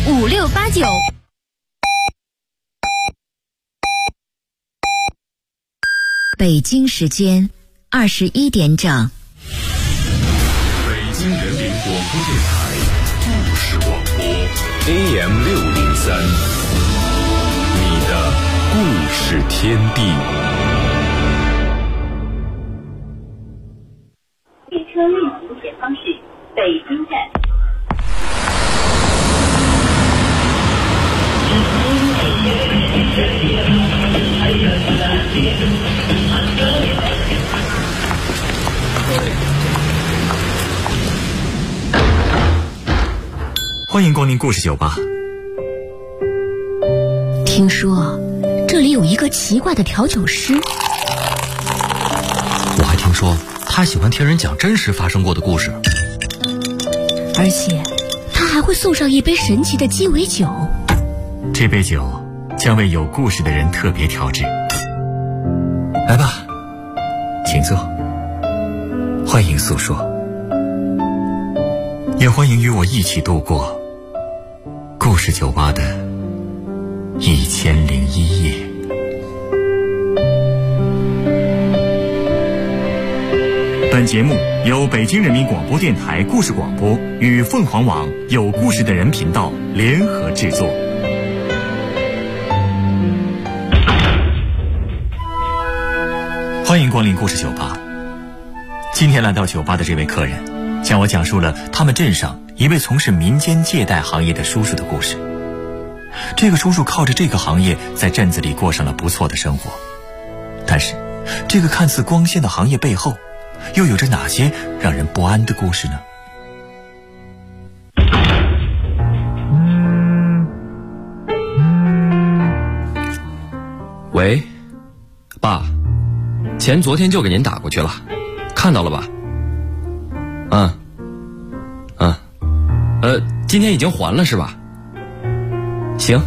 5689。北京时间21点整。 北京人民广播电台故事广播 AM603， 你的故事天地。 列车运行前方是北京站。 欢迎光临故事酒吧。 听说这里有一个奇怪的调酒师， 我还听说他喜欢听人讲真实发生过的故事， 而且他还会送上一杯神奇的鸡尾酒。 这杯酒将为有故事的人特别调制。来吧，请坐，欢迎诉说，也欢迎与我一起度过故事酒吧的1001夜。本节目由北京人民广播电台故事广播与凤凰网有故事的人频道联合制作。欢迎光临故事酒吧。今天来到酒吧的这位客人向我讲述了他们镇上一位从事民间借贷行业的叔叔的故事。这个叔叔靠着这个行业在镇子里过上了不错的生活，但是这个看似光鲜的行业背后又有着哪些让人不安的故事呢？ 喂，爸，钱昨天就给您打过去了，看到了吧？今天已经还了是吧？行。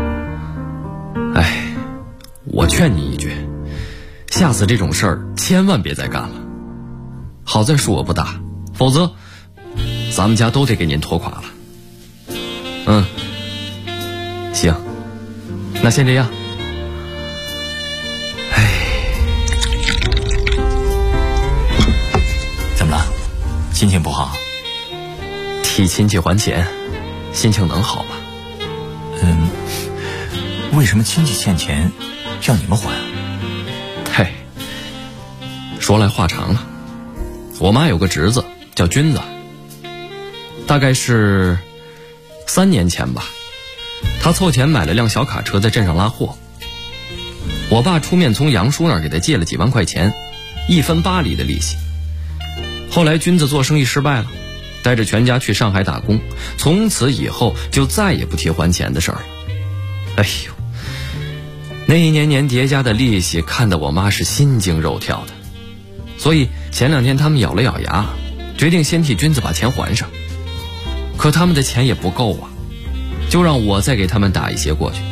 哎，我劝你一句，下次这种事儿千万别再干了。好在数额不大，否则咱们家都得给您拖垮了。行，那先这样。 怎么了？心情不好？ 替亲戚还钱，心情能好吗？ 为什么亲戚欠钱要你们还？ 嘿，说来话长了。我妈有个侄子叫君子，大概是3年前吧，他凑钱买了辆小卡车在镇上拉货。我爸出面从杨叔那儿给他借了几万块钱，1分8厘的利息。后来君子做生意失败了，带着全家去上海打工，从此以后就再也不提还钱的事儿了。哎呦，那一年年叠加的利息看得我妈是心惊肉跳的，所以前2天他们咬了咬牙，决定先替君子把钱还上。可他们的钱也不够啊，就让我再给他们打一些过去。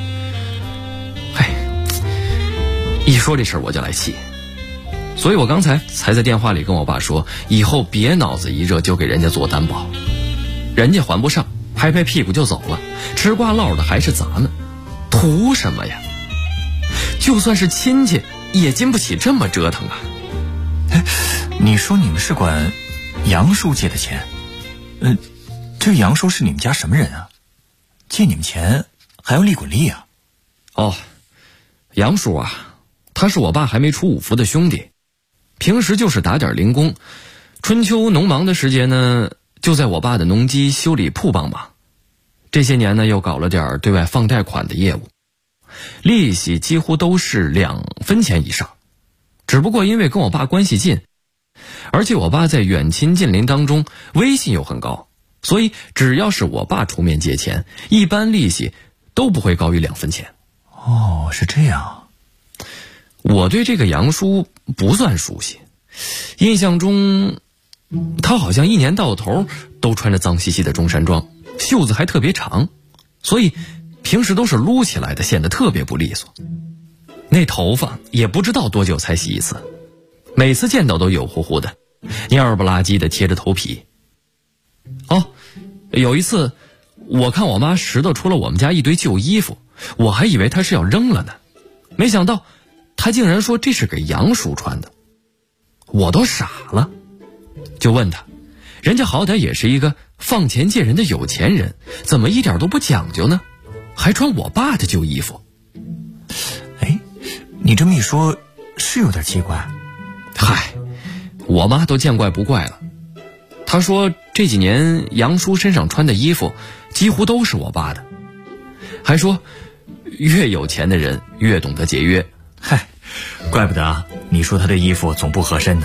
一说这事儿我就来气，所以我刚才在电话里跟我爸说，以后别脑子一热就给人家做担保，人家还不上，拍拍屁股就走了，吃瓜落的还是咱们，图什么呀？就算是亲戚也经不起这么折腾啊。 你说你们是管杨叔借的钱？这个杨叔是你们家什么人啊？借你们钱还要利滚利啊？ 杨叔啊，他是我爸还没出五福的兄弟，平时就是打点零工，春秋农忙的时节呢，就在我爸的农机修理铺帮忙。这些年呢，又搞了点对外放贷款的业务，利息几乎都是2分钱以上。只不过因为跟我爸关系近，而且我爸在远亲近邻当中威信又很高，所以只要是我爸出面借钱，一般利息都不会高于2分钱。 是这样。 我对这个杨叔不算熟悉，印象中他好像一年到头都穿着脏兮兮的中山装，袖子还特别长，所以平时都是撸起来的，显得特别不利索。那头发也不知道多久才洗一次，每次见到都油乎乎的，蔫不拉几的贴着头皮。有一次我看我妈拾掇出了我们家一堆旧衣服，我还以为她是要扔了呢，没想到她竟然说这是给杨叔穿的。我都傻了，就问她，人家好歹也是一个放钱借人的有钱人，怎么一点都不讲究呢？还穿我爸的旧衣服。 哎，你这么一说，是有点奇怪。 嗨，我妈都见怪不怪了。她说这几年杨叔身上穿的衣服几乎都是我爸的，还说越有钱的人越懂得节约。 嗨，怪不得啊，你说他的衣服总不合身呢。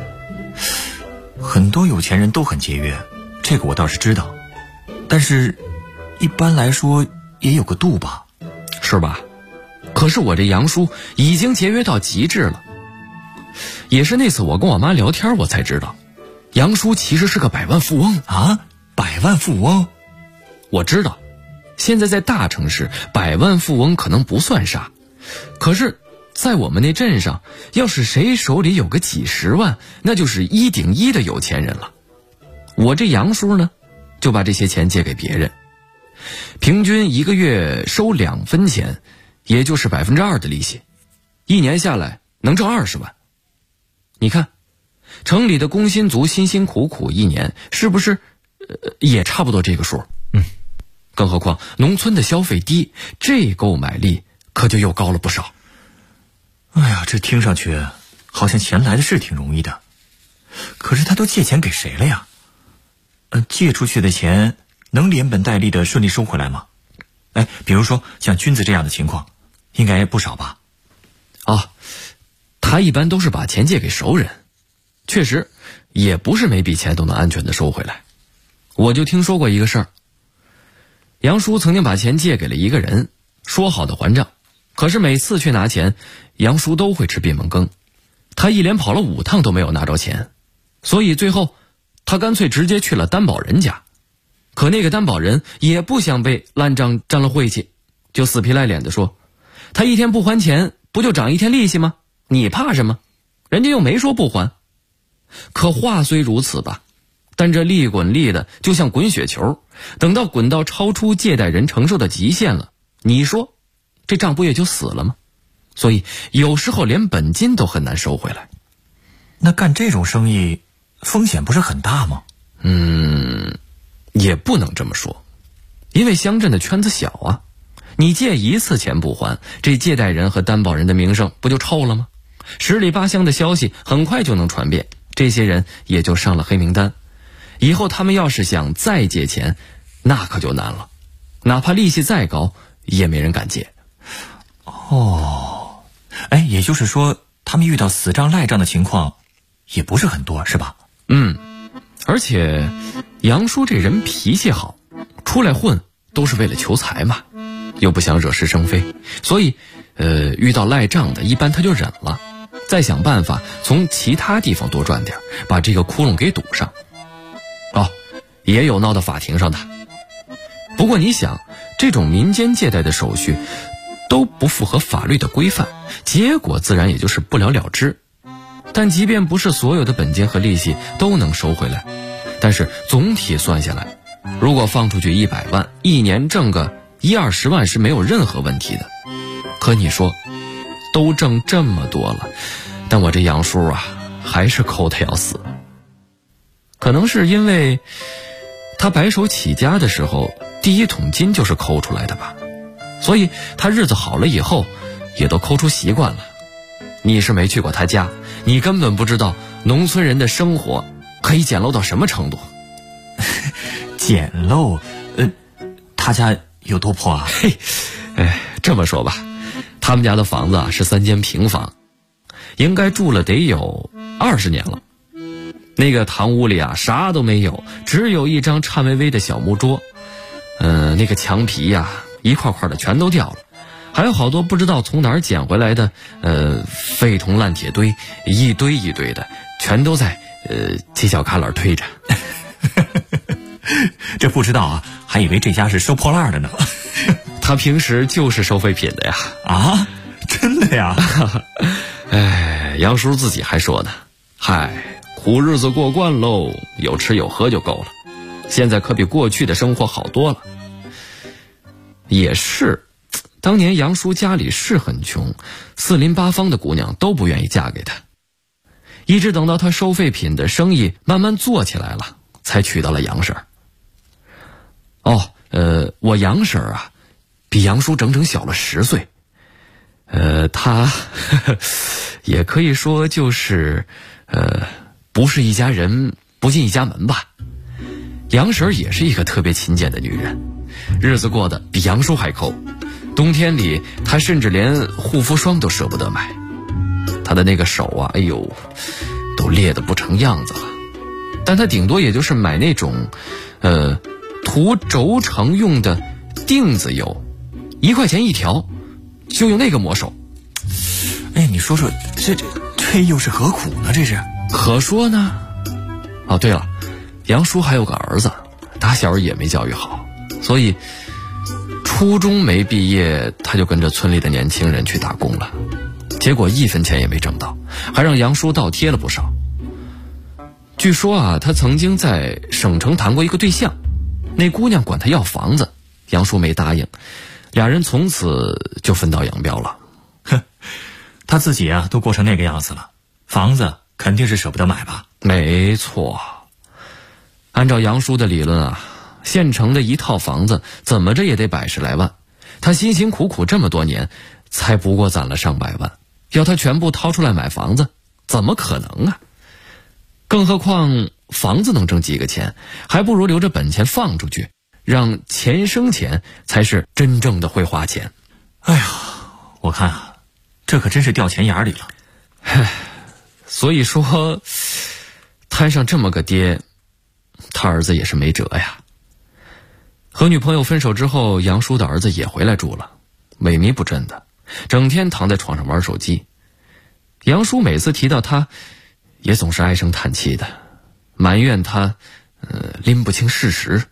很多有钱人都很节约，这个我倒是知道，但是一般来说也有个度吧， 是吧？可是我这杨叔已经节约到极致了。也是那次我跟我妈聊天，我才知道杨叔其实是个百万富翁啊！百万富翁？ 我知道现在在大城市百万富翁可能不算啥，可是在我们那镇上，要是谁手里有个几十万，那就是1顶1的有钱人了。我这杨叔呢，就把这些钱借给别人，平均一个月收2分钱，也就是2%的利息，1年下来能挣20万。你看城里的工薪族辛辛苦苦1年，是不是也差不多这个数？更何况农村的消费低，这购买力可就又高了不少。 哎呀，这听上去好像钱来的是挺容易的，可是他都借钱给谁了呀？借出去的钱能连本带利的顺利收回来吗？哎，比如说像君子这样的情况，应该不少吧？ 他一般都是把钱借给熟人，确实也不是每笔钱都能安全的收回来。我就听说过一个事儿，杨叔曾经把钱借给了一个人，说好的还账，可是每次去拿钱，杨叔都会吃闭门羹，他一连跑了5趟都没有拿着钱，所以最后他干脆直接去了担保人家。可那个担保人也不想被烂账沾了晦气，就死皮赖脸的说，他一天不还钱，不就涨1天利息吗？你怕什么？人家又没说不还。可话虽如此吧，但这利滚利的就像滚雪球，等到滚到超出借贷人承受的极限了，你说这账不也就死了吗？所以有时候连本金都很难收回来。 那干这种生意风险不是很大吗？ 也不能这么说，因为乡镇的圈子小啊，你借1次钱不还，这借贷人和担保人的名声不就臭了吗？十里八乡的消息很快就能传遍，这些人也就上了黑名单。以后他们要是想再借钱，那可就难了，哪怕利息再高也没人敢借。 也就是说他们遇到死账赖账的情况也不是很多，是吧？ 而且杨叔这人脾气好，出来混都是为了求财嘛，又不想惹是生非，所以遇到赖账的一般他就忍了，再想办法从其他地方多赚点，把这个窟窿给堵上。也有闹到法庭上的。不过你想，这种民间借贷的手续都不符合法律的规范，结果自然也就是不了了之。但即便不是所有的本金和利息都能收回来，但是总体算下来，如果放出去100万，1年挣个10-20万是没有任何问题的。可你说都挣这么多了，但我这杨叔啊还是抠得要死。可能是因为他白手起家的时候第1桶金就是抠出来的吧，所以他日子好了以后也都抠出习惯了。你是没去过他家，你根本不知道农村人的生活可以简陋到什么程度。 简陋？他家有多破啊？ 这么说吧，他们家的房子啊是3间平房，应该住了得有20年了。那个堂屋里啊啥都没有，只有一张颤巍巍的小木桌，那个墙皮呀一块块的全都掉了，还有好多不知道从哪儿捡回来的废铜烂铁堆，一堆一堆的，全都在犄角旮旯推着。 这不知道啊，还以为这家是收破烂的呢。 他平时就是收废品的呀。 啊，真的呀？ 杨叔自己还说呢，嗨，苦日子过惯喽，有吃有喝就够了。现在可比过去的生活好多了。 也是，当年杨叔家里是很穷，四邻八方的姑娘都不愿意嫁给他，一直等到他收废品的生意慢慢做起来了，才娶到了杨婶儿。我杨婶儿啊，比杨叔整整小了10岁。她也可以说就是不是一家人不进一家门吧。杨婶儿也是一个特别勤俭的女人，日子过得比杨叔还抠，冬天里她甚至连护肤霜都舍不得买。她的那个手啊，都裂得不成样子了，但她顶多也就是买那种涂轴承用的锭子油，1块钱一条，就用那个抹手。 你说说这又是何苦呢？这是可说呢。对了，杨叔还有个儿子，打小也没教育好，所以初中没毕业，他就跟着村里的年轻人去打工了，结果1分钱也没挣到，还让杨叔倒贴了不少。据说啊，他曾经在省城谈过一个对象，那姑娘管他要房子，杨叔没答应，俩人从此就分道扬镳了。 他自己啊都过成那个样子了，房子肯定是舍不得买吧？ 没错，按照杨叔的理论啊，县城的一套房子怎么着也得100来万，他辛辛苦苦这么多年才不过攒了上百万，要他全部掏出来买房子，怎么可能啊？更何况房子能挣几个钱，还不如留着本钱放出去，让钱生钱才是真正的会花钱。 我看啊，这可真是掉钱眼里了。 所以说摊上这么个爹，他儿子也是没辙呀。和女朋友分手之后，杨叔的儿子也回来住了，萎靡不振的，整天躺在床上玩手机。杨叔每次提到他，也总是唉声叹气的，埋怨他拎不清事实。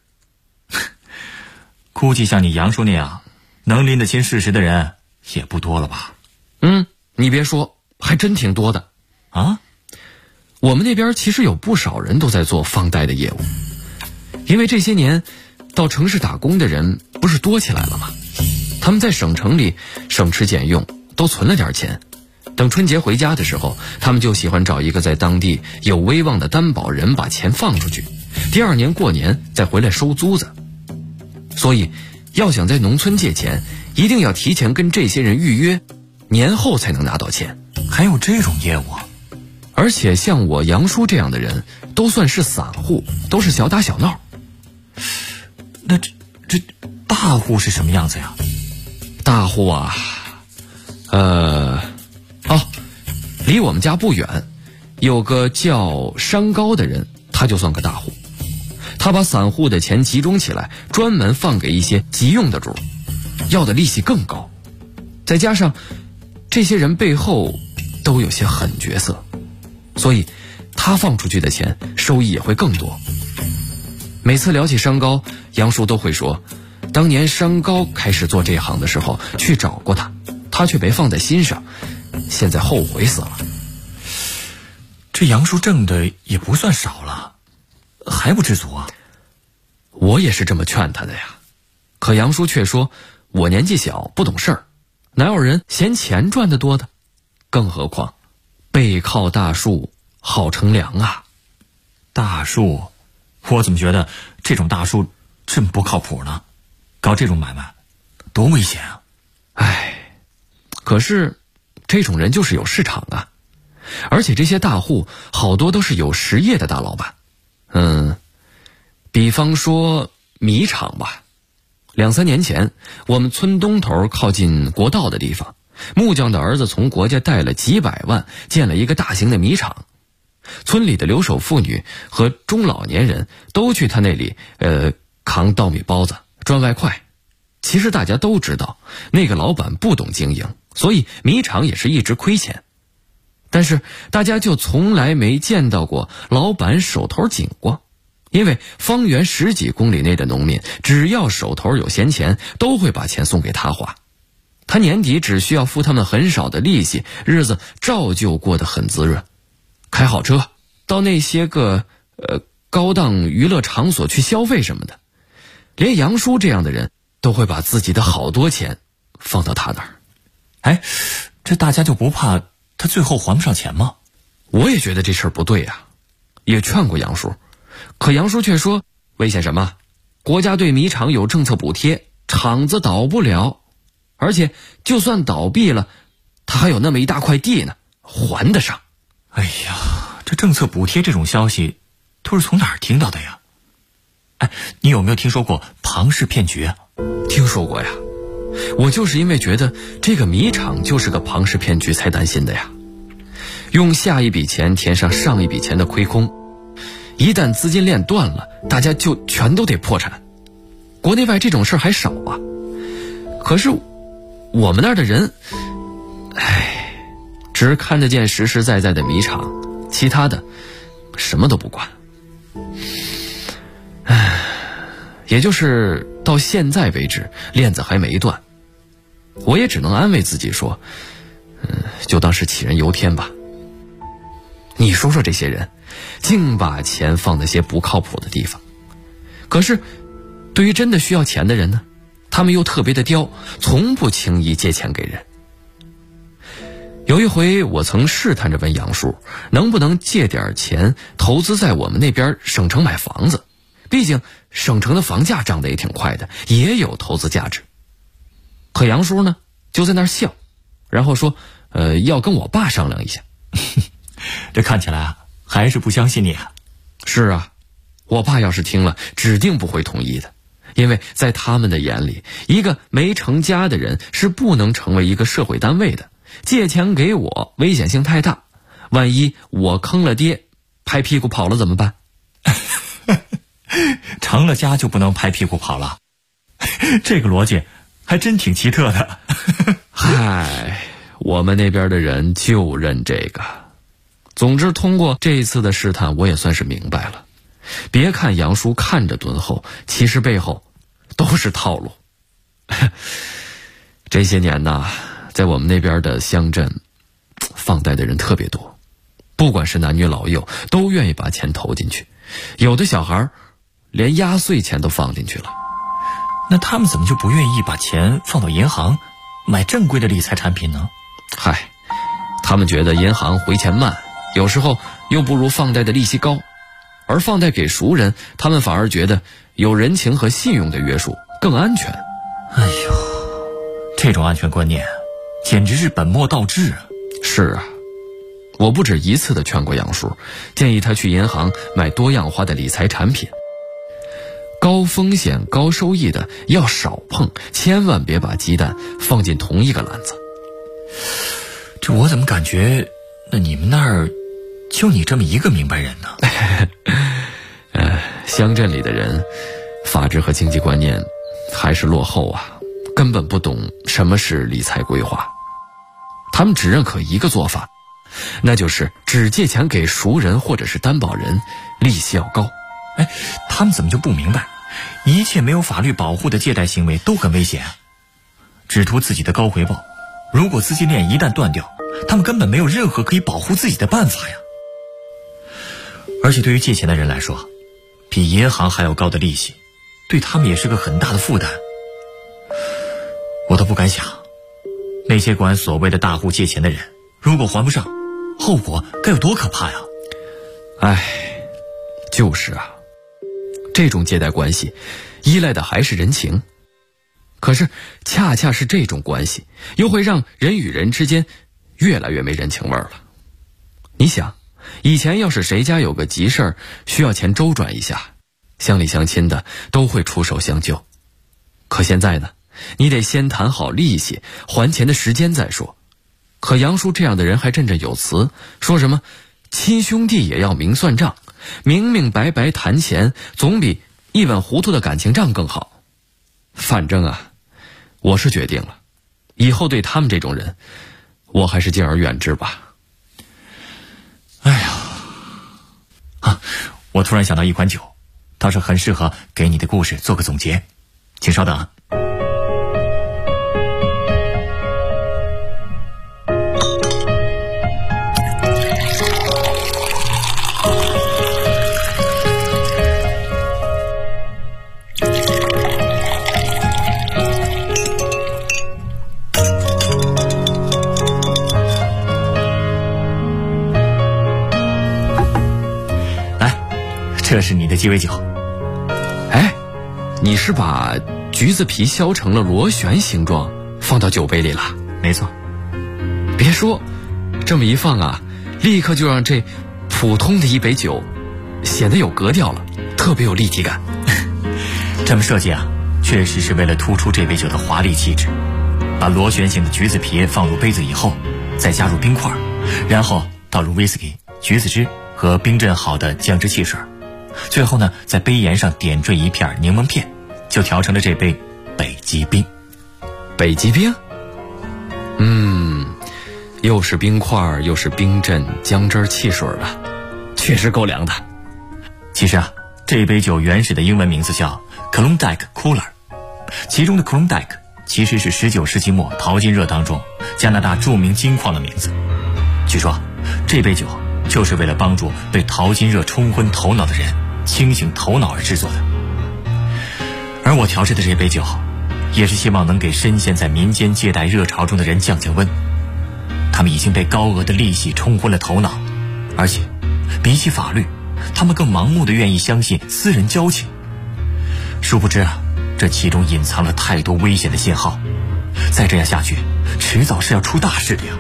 估计像你杨叔那样能拎得清事实的人也不多了吧？ 你别说，还真挺多的啊。我们那边其实有不少人都在做放贷的业务，因为这些年到城市打工的人不是多起来了吗？他们在省城里省吃俭用，都存了点钱，等春节回家的时候，他们就喜欢找一个在当地有威望的担保人把钱放出去，第2年过年再回来收租子。所以要想在农村借钱，一定要提前跟这些人预约，年后才能拿到钱。 还有这种业务啊？ 而且像我杨叔这样的人都算是散户，都是小打小闹。 那这大户是什么样子呀？ 大户啊，离我们家不远有个叫山高的人，他就算个大户。他把散户的钱集中起来，专门放给一些急用的主，要的利息更高。再加上这些人背后都有些狠角色，所以他放出去的钱收益也会更多。每次聊起山高，杨叔都会说，当年山高开始做这行的时候去找过他，他却没放在心上，现在后悔死了。 这杨叔挣的也不算少了，还不知足啊？ 我也是这么劝他的呀，可杨叔却说，我年纪小不懂事儿，哪有人嫌钱赚得多的？更何况背靠大树好乘凉啊。 大树？我怎么觉得这种大树这么不靠谱呢？搞这种买卖多危险啊！ 可是这种人就是有市场啊，而且这些大户好多都是有实业的大老板。比方说米厂吧，2、3年前我们村东头靠近国道的地方，木匠的儿子从国家贷了几百万建了一个大型的米厂，村里的留守妇女和中老年人都去他那里扛稻米包子赚外快。其实大家都知道那个老板不懂经营，所以米厂也是一直亏钱，但是大家就从来没见到过老板手头紧过。因为方圆10几公里内的农民只要手头有闲钱，都会把钱送给他花，他年底只需要付他们很少的利息，日子照旧过得很滋润，开好车，到那些个高档娱乐场所去消费什么的。连杨叔这样的人都会把自己的好多钱放到他那儿。 哎，这大家就不怕他最后还不上钱吗？ 我也觉得这事儿不对啊，也劝过杨叔，可杨叔却说危险什么？国家对米厂有政策补贴，厂子倒不了，而且就算倒闭了，他还有那么一大块地呢，还得上。 哎呀，这政策补贴这种消息都是从哪儿听到的呀？哎，你有没有听说过庞氏骗局啊？ 听说过呀，我就是因为觉得这个米厂就是个庞氏骗局才担心的呀。用下一笔钱填上上一笔钱的亏空，一旦资金链断了，大家就全都得破产。国内外这种事儿还少啊，可是我们那儿的人，只看得见实实在在的米厂，其他的什么都不管。也就是到现在为止，链子还没断，我也只能安慰自己说，就当是杞人忧天吧。你说说这些人，净把钱放在些不靠谱的地方，可是对于真的需要钱的人呢，他们又特别的刁，从不轻易借钱给人。有一回我曾试探着问杨叔，能不能借点钱投资在我们那边省城买房子，毕竟省城的房价涨得也挺快的，也有投资价值。可杨叔呢就在那儿笑，然后说要跟我爸商量一下。 这看起来啊还是不相信你啊。 是啊，我爸要是听了指定不会同意的，因为在他们的眼里，一个没成家的人是不能成为一个社会单位的，借钱给我危险性太大，万一我坑了爹，拍屁股跑了怎么办？ 成了家就不能拍屁股跑了？这个逻辑还真挺奇特的。 嗨，我们那边的人就认这个。总之通过这一次的试探，我也算是明白了，别看杨叔看着敦厚，其实背后都是套路。这些年呐，在我们那边的乡镇，放贷的人特别多，不管是男女老幼，都愿意把钱投进去，有的小孩连压岁钱都放进去了。 那他们怎么就不愿意把钱放到银行买正规的理财产品呢？ 嗨，他们觉得银行回钱慢，有时候又不如放贷的利息高，而放贷给熟人，他们反而觉得有人情和信用的约束更安全。 哎呦，这种安全观念简直是本末倒置啊！ 是啊，我不止一次地劝过杨叔，建议他去银行买多样化的理财产品，高风险高收益的要少碰，千万别把鸡蛋放进同一个篮子。 这我怎么感觉那你们那儿就你这么一个明白人呢？ 乡镇里的人法治和经济观念还是落后啊，根本不懂什么是理财规划。他们只认可一个做法，那就是只借钱给熟人或者是担保人，利息要高。 哎，他们怎么就不明白一切没有法律保护的借贷行为都很危险啊？只图自己的高回报，如果资金链一旦断掉，他们根本没有任何可以保护自己的办法呀。而且对于借钱的人来说，比银行还要高的利息对他们也是个很大的负担。我都不敢想，那些管所谓的大户借钱的人，如果还不上，后果该有多可怕呀！ 哎，就是啊，这种借贷关系依赖的还是人情，可是恰恰是这种关系又会让人与人之间越来越没人情味了。你想，以前要是谁家有个急事儿需要钱周转一下，乡里乡亲的都会出手相救。可现在呢，你得先谈好利息，还钱的时间再说。可杨叔这样的人还振振有词，说什么亲兄弟也要明算账，明明白白谈钱总比一碗糊涂的感情账更好。反正啊，我是决定了，以后对他们这种人，我还是敬而远之吧。 哎呀，我突然想到一款酒，倒是很适合给你的故事做个总结，请稍等啊。 这是你的鸡尾酒。 哎，你是把橘子皮削成了螺旋形状放到酒杯里了？ 没错。 别说，这么一放啊，立刻就让这普通的一杯酒显得有格调了，特别有立体感。 这么设计啊，确实是为了突出这杯酒的华丽气质。把螺旋形的橘子皮放入杯子以后，再加入冰块，然后倒入威士忌、橘子汁和冰镇好的姜汁汽水，最后呢，在杯沿上点缀一片柠檬片，就调成了这杯北极冰。 北极冰？又是冰块，又是冰镇姜汁汽水的，确实够凉的。 其实啊，这杯酒原始的英文名字叫 Klondike Cooler， 其中的 Klondike 其实是19世纪末淘金热当中加拿大著名金矿的名字。据说这杯酒就是为了帮助被淘金热冲昏头脑的人清醒头脑而制作的。而我调制的这杯酒也是希望能给深陷在民间借贷热潮中的人降降温。他们已经被高额的利息冲昏了头脑，而且比起法律，他们更盲目地愿意相信私人交情。殊不知啊，这其中隐藏了太多危险的信号，再这样下去，迟早是要出大事的呀。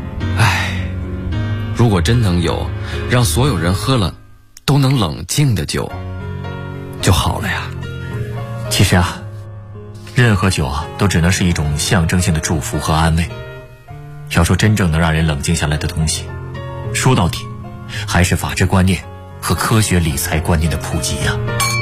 如果真能有让所有人喝了都能冷静的酒就好了呀。 其实啊，任何酒啊都只能是一种象征性的祝福和安慰。要说真正能让人冷静下来的东西，说到底还是法治观念和科学理财观念的普及呀。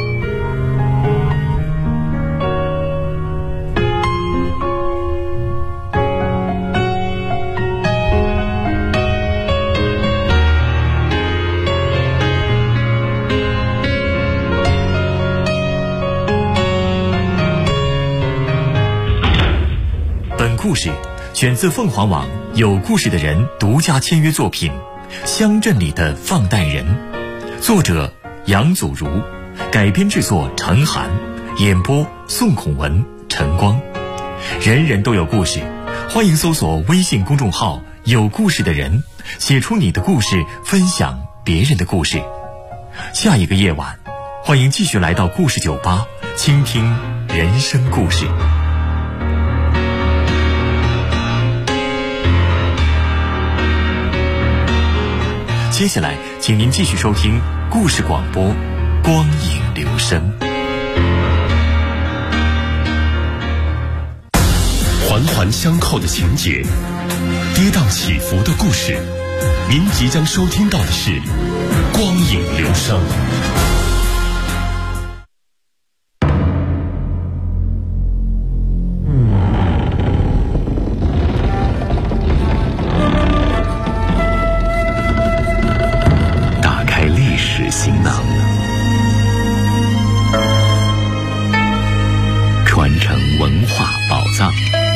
本故事选自凤凰网有故事的人独家签约作品《乡镇里的放贷人》，作者杨祖如，改编制作陈涵，演播宋孔文、陈光。人人都有故事，欢迎搜索微信公众号有故事的人，写出你的故事，分享别人的故事。下一个夜晚，欢迎继续来到故事酒吧，倾听人生故事。接下来请您继续收听故事广播光影留声。 环环相扣的情节，跌宕起伏的故事，您即将收听到的是光影留声。行囊，传承文化宝藏。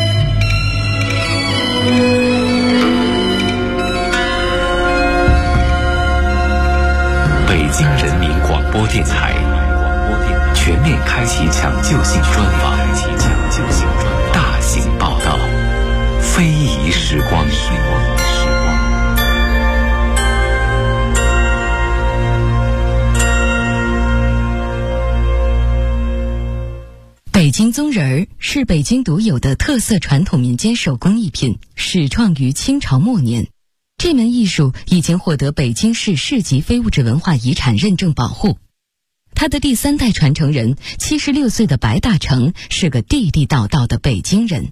北京人民广播电台全面开启抢救性专访，大型报道，非遗时光。 北京宗人儿是北京独有的特色传统民间手工艺品，始创于清朝末年。这门艺术已经获得北京市市级非物质文化遗产认证保护。他的第3代传承人76岁的白大成是个地地道道的北京人。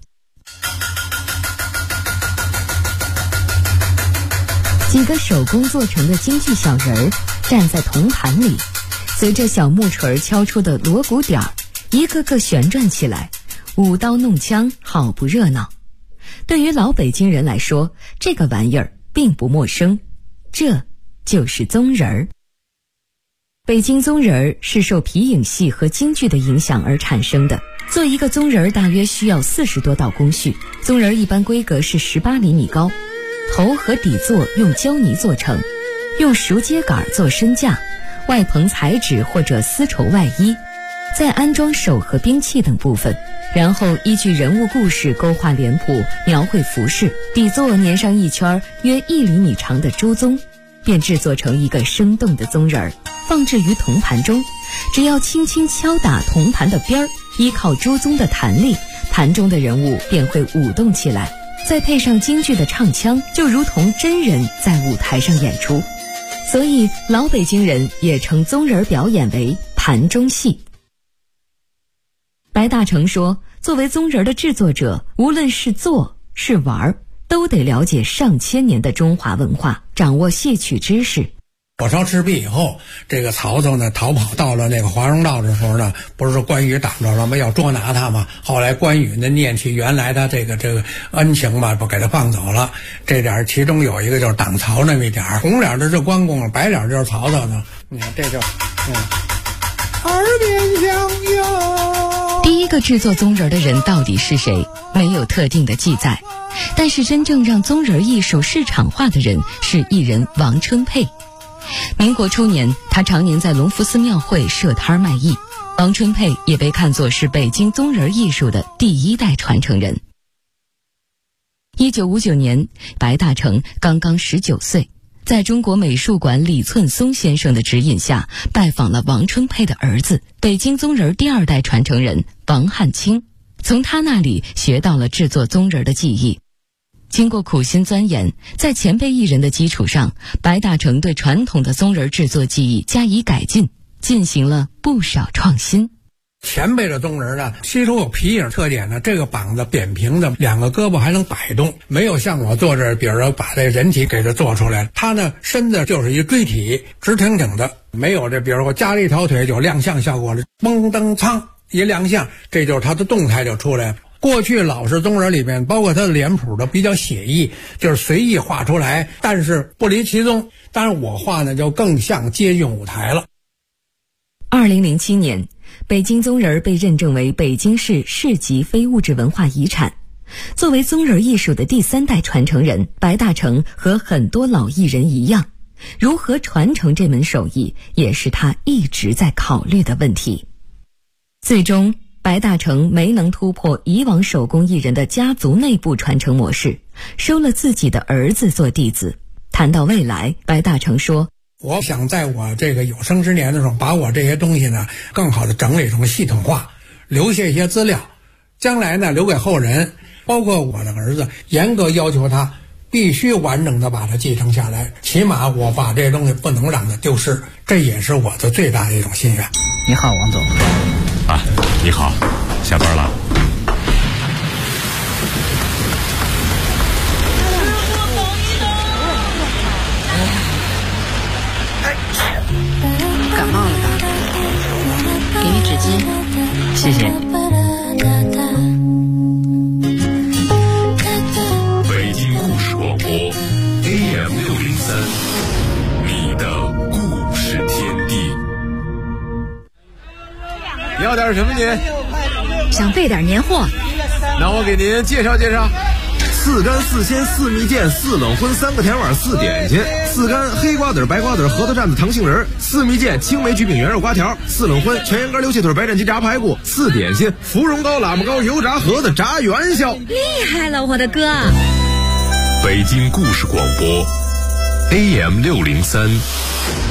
几个手工做成的京剧小人儿站在铜盘里，随着小木锤敲出的锣鼓点儿，一个个旋转起来，舞刀弄枪，好不热闹。对于老北京人来说，这个玩意儿并不陌生，这就是宗人儿。北京宗人儿是受皮影戏和京剧的影响而产生的。做一个宗人儿大约需要40多道工序，宗人儿一般规格是18厘米高，头和底座用胶泥做成，用熟秸秆做身架，外棚彩纸或者丝绸外衣，再安装手和兵器等部分，然后依据人物故事勾画脸谱，描绘服饰，底座粘上一圈约1厘米长的朱棕， 便制作成一个生动的棕人儿，放置于铜盘中。只要轻轻敲打铜盘的边儿，依靠朱宗的弹力，盘中的人物便会舞动起来。再配上京剧的唱腔，就如同真人在舞台上演出。所以老北京人也称棕人表演为盘中戏。白大成说，作为棕人的制作者，无论是做是玩，都得了解上千年的中华文化，掌握戏曲知识。 火烧赤壁以后，这个曹操呢逃跑到了那个华容道的时候呢，不是说关羽挡着了吗？要捉拿他嘛。后来关羽呢念起原来他这个恩情吧，不给他放走了。这点其中有一个就是挡曹那么一点，红脸的是关公，白脸就是曹操呢。你看这就耳边响哟。 第一个制作棕人的人到底是谁？没有特定的记载。但是真正让棕人艺术市场化的人是艺人王春佩。民国初年，他常年在隆福寺庙会设摊卖艺。王春佩也被看作是北京棕人艺术的第一代传承人。1959年，白大成刚刚19岁，在中国美术馆李寸松先生的指引下，拜访了王春佩的儿子，北京棕人第二代传承人王汉卿，从他那里学到了制作棕人的技艺。经过苦心钻研，在前辈艺人的基础上，白大成对传统的棕人制作技艺加以改进，进行了不少创新。 前辈的棕人呢，其中有皮影特点呢，这个膀子扁平的，两个胳膊还能摆动，没有像我做这，比如说把这人体给它做出来。他呢身子就是一锥体，直挺挺的，没有这比如说我加了一条腿就亮相效果了，嘣噔噌一亮相，这就是他的动态就出来了。过去老式棕人里面，包括他的脸谱的比较写意，就是随意画出来，但是不离其宗。当然我画呢就更像接近舞台了。 2007年，北京棕人被认证为北京市市级非物质文化遗产。作为棕人艺术的第三代传承人，白大成和很多老艺人一样，如何传承这门手艺，也是他一直在考虑的问题。最终白大成没能突破以往手工艺人的家族内部传承模式，收了自己的儿子做弟子。谈到未来，白大成说， 我想在我这个有生之年的时候，把我这些东西呢更好的整理成系统化，留下一些资料，将来呢留给后人，包括我的儿子，严格要求他必须完整的把它继承下来，起码我把这些东西不能让它丢失，这也是我的最大的一种心愿。 你好，王总。 啊，你好，下班了。 感冒了吧？给你纸巾。 谢谢。 北京故事广播 AM603，你的故事天地。 要点什么您？ 想备点年货。 那我给您介绍介绍。4干4鲜4蜜饯4冷荤3个甜碗4点心，4干黑瓜子白瓜子核桃蘸子糖杏仁，4蜜饯青梅橘饼圆肉瓜条，4冷荤全羊肝溜气腿白斩鸡炸排骨，4点心芙蓉糕喇叭糕油炸盒子炸元宵。 厉害了，我的哥！ 北京故事广播 AM603。